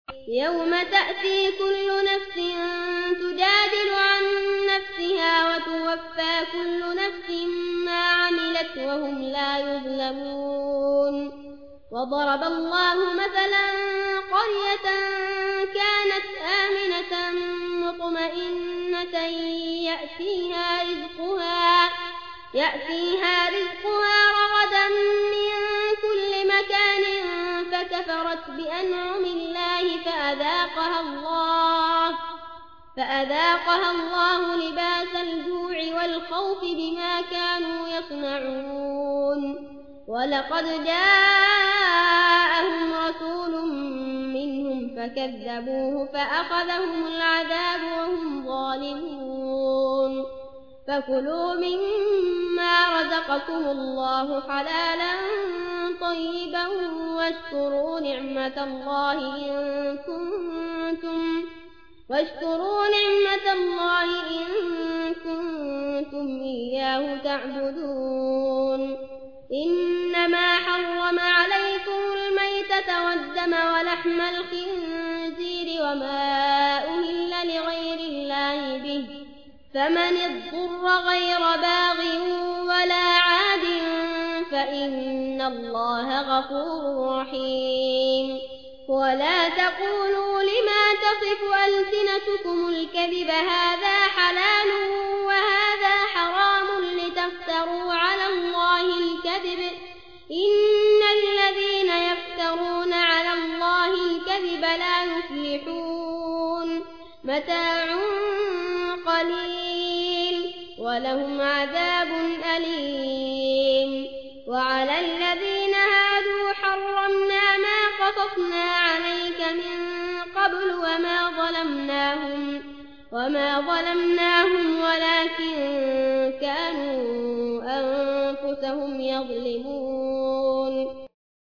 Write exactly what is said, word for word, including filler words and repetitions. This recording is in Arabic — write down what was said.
يوم تأتي كل نفس تجادل عن نفسها وتوفى كل نفس ما عملت وهم لا يظلمون وضرب الله مثلا قرية كانت آمنة مطمئنة يأتيها رزقها يأتيها رزقها رغدا من كل مكان فكفرت بأنعم الله فأذاقها الله فأذاقها الله لباس الجوع والخوف بما كانوا يصنعون ولقد جاءهم رسول منهم فكذبوه فأخذهم العذاب وهم ظالمون فكلوا مما رزقكم الله حلالا طيبا واشكروا نعمة الله إن كنتم واشكروا نعمة الله إن كنتم إياه تعبدون إنما حرم عليكم الميتة والدم ولحم الخنزير وما أهل لغير الله به فمن اضطر غير باغ ولا عاد فإن الله غفور رحيم ولا تقولوا لما تصف ألسنتكم الكذب هذا حلال وهذا حرام لتفتروا على الله الكذب إن الذين يفترون على الله الكذب لا يفلحون متاع قليل ولهم عذاب أليم وعلى الذين هادوا حرمنا ما قصصنا عليك من قبل وما ظلمناهم وما ظلمناهم ولكن كانوا أنفسهم يظلمون